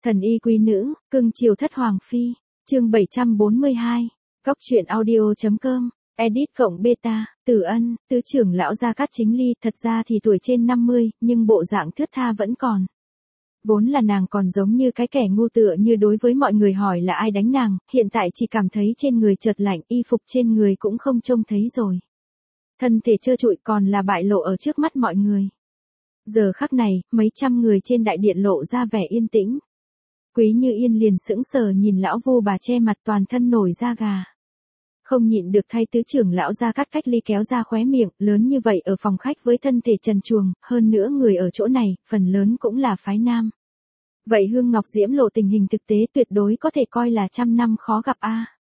Thần y quý nữ, cưng chiều thất hoàng phi. Chương 742. Góc truyện audio.com. Edit cộng beta. Từ Ân, tứ trưởng lão Gia Cát Chính Ly, thật ra thì tuổi trên 50, nhưng bộ dạng thướt tha vẫn còn. Vốn là nàng còn giống như cái kẻ ngu tựa như đối với mọi người hỏi là ai đánh nàng, hiện tại chỉ cảm thấy trên người chợt lạnh, y phục trên người cũng không trông thấy rồi. Thân thể trơ trụi còn là bại lộ ở trước mắt mọi người. Giờ khắc này, mấy trăm người trên đại điện lộ ra vẻ yên tĩnh. Quý Như Yên liền sững sờ nhìn lão Vu bà che mặt toàn thân nổi da gà. Không nhịn được thay tứ trưởng lão Gia Cát Cách Ly kéo ra khóe miệng, lớn như vậy ở phòng khách với thân thể trần truồng, hơn nữa người ở chỗ này, phần lớn cũng là phái nam. Vậy Hương Ngọc Diễm lộ tình hình thực tế tuyệt đối có thể coi là trăm năm khó gặp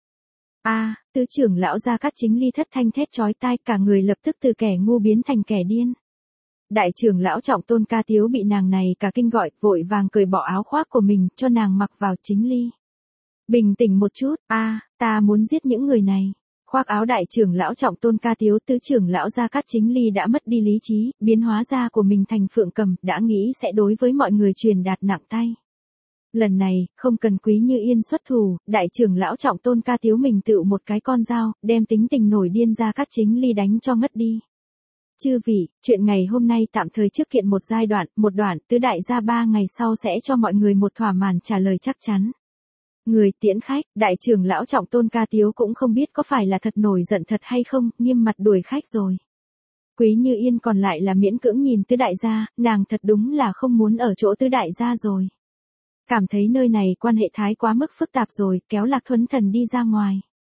a. Tứ trưởng lão Gia Cát Chính Ly thất thanh thét chói tai, cả người lập tức từ kẻ ngu biến thành kẻ điên. Đại trưởng lão Trọng Tôn Ca Tiếu bị nàng này cả kinh gọi, vội vàng cởi bỏ áo khoác của mình, cho nàng mặc vào. Chính Ly, bình tĩnh một chút, ta muốn giết những người này. Khoác áo đại trưởng lão Trọng Tôn Ca Tiếu, tứ trưởng lão Gia Cát Chính Ly đã mất đi lý trí, biến hóa ra của mình thành phượng cầm, đã nghĩ sẽ đối với mọi người truyền đạt nặng tay. Lần này, không cần Quý Như Yên xuất thủ, đại trưởng lão Trọng Tôn Ca Tiếu mình tự một cái con dao, đem tính tình nổi điên Gia Cát Chính Ly đánh cho ngất đi. Chư vị, chuyện ngày hôm nay tạm thời trước kiện một giai đoạn, một đoạn, tứ đại gia 3 ngày sau sẽ cho mọi người một thỏa mãn trả lời chắc chắn. Người tiễn khách, đại trưởng lão Trọng Tôn Ca Tiếu cũng không biết có phải là thật nổi giận thật hay không, nghiêm mặt đuổi khách rồi. Quý Như Yên còn lại là miễn cưỡng nhìn tứ đại gia, nàng thật đúng là không muốn ở chỗ tứ đại gia rồi. Cảm thấy nơi này quan hệ thái quá mức phức tạp rồi, kéo Lạc Thuấn Thần đi ra ngoài.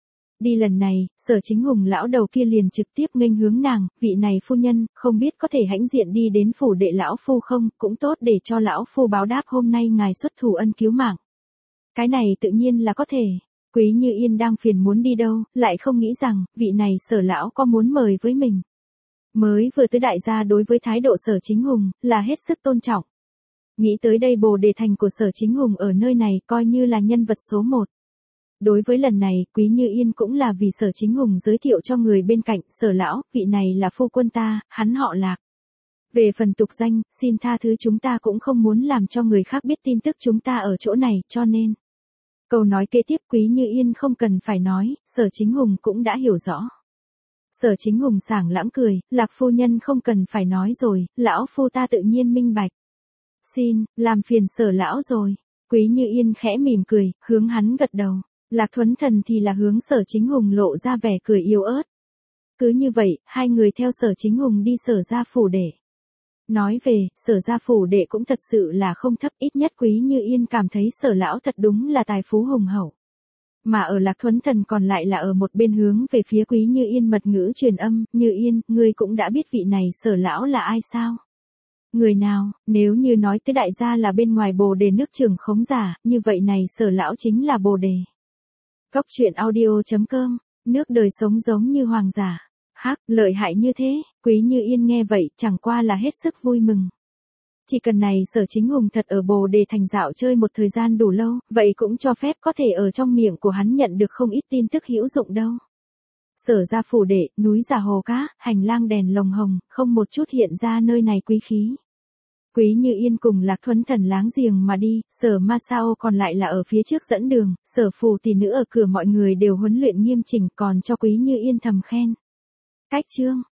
Đi lần này, Sở Chính Hùng lão đầu kia liền trực tiếp nghênh hướng nàng, vị này phu nhân, không biết có thể hãnh diện đi đến phủ đệ lão phu không, cũng tốt để cho lão phu báo đáp hôm nay ngài xuất thủ ân cứu mạng. Cái này tự nhiên là có thể. Quý Như Yên đang phiền muốn đi đâu, lại không nghĩ rằng, vị này Sở lão có muốn mời với mình. Mới vừa tứ đại gia đối với thái độ Sở Chính Hùng, là hết sức tôn trọng. Nghĩ tới đây Bồ Đề Thành của Sở Chính Hùng ở nơi này coi như là nhân vật số 1. Đối với lần này, Quý Như Yên cũng là vì Sở Chính Hùng giới thiệu cho người bên cạnh, Sở lão, vị này là phu quân ta, hắn họ Lạc. Về phần tục danh, xin tha thứ chúng ta cũng không muốn làm cho người khác biết tin tức chúng ta ở chỗ này, cho nên. Câu nói kế tiếp Quý Như Yên không cần phải nói, Sở Chính Hùng cũng đã hiểu rõ. Sở Chính Hùng sảng lãng cười, Lạc phu nhân không cần phải nói rồi, lão phu ta tự nhiên minh bạch. Xin, làm phiền Sở lão rồi. Quý Như Yên khẽ mỉm cười, hướng hắn gật đầu. Lạc Thuấn Thần thì là hướng Sở Chính Hùng lộ ra vẻ cười yếu ớt. Cứ như vậy, hai người theo Sở Chính Hùng đi Sở gia phủ đệ. Nói về, Sở gia phủ đệ cũng thật sự là không thấp, ít nhất Quý Như Yên cảm thấy Sở lão thật đúng là tài phú hùng hậu. Mà ở Lạc Thuấn Thần còn lại là ở một bên hướng về phía Quý Như Yên mật ngữ truyền âm, Như Yên, ngươi cũng đã biết vị này Sở lão là ai sao? Người nào, nếu như nói tới đại gia là bên ngoài Bồ Đề nước Trường khống giả, như vậy này Sở lão chính là Bồ Đề. Góc truyện audio.com, nước đời sống giống như hoàng giả. Hắc, lợi hại như thế, Quý Như Yên nghe vậy, chẳng qua là hết sức vui mừng. Chỉ cần này Sở Chính Hùng thật ở Bồ Đề Thành dạo chơi một thời gian đủ lâu, vậy cũng cho phép có thể ở trong miệng của hắn nhận được không ít tin tức hữu dụng đâu. Sở gia phủ đệ, núi giả hồ cá, hành lang đèn lồng hồng, không một chút hiện ra nơi này quý khí. Quý Như Yên cùng Lạc Thuấn Thần láng giềng mà đi, Sở Masao còn lại là ở phía trước dẫn đường, Sở phù tỷ nữ ở cửa mọi người đều huấn luyện nghiêm chỉnh, còn cho Quý Như Yên thầm khen. Cách chương,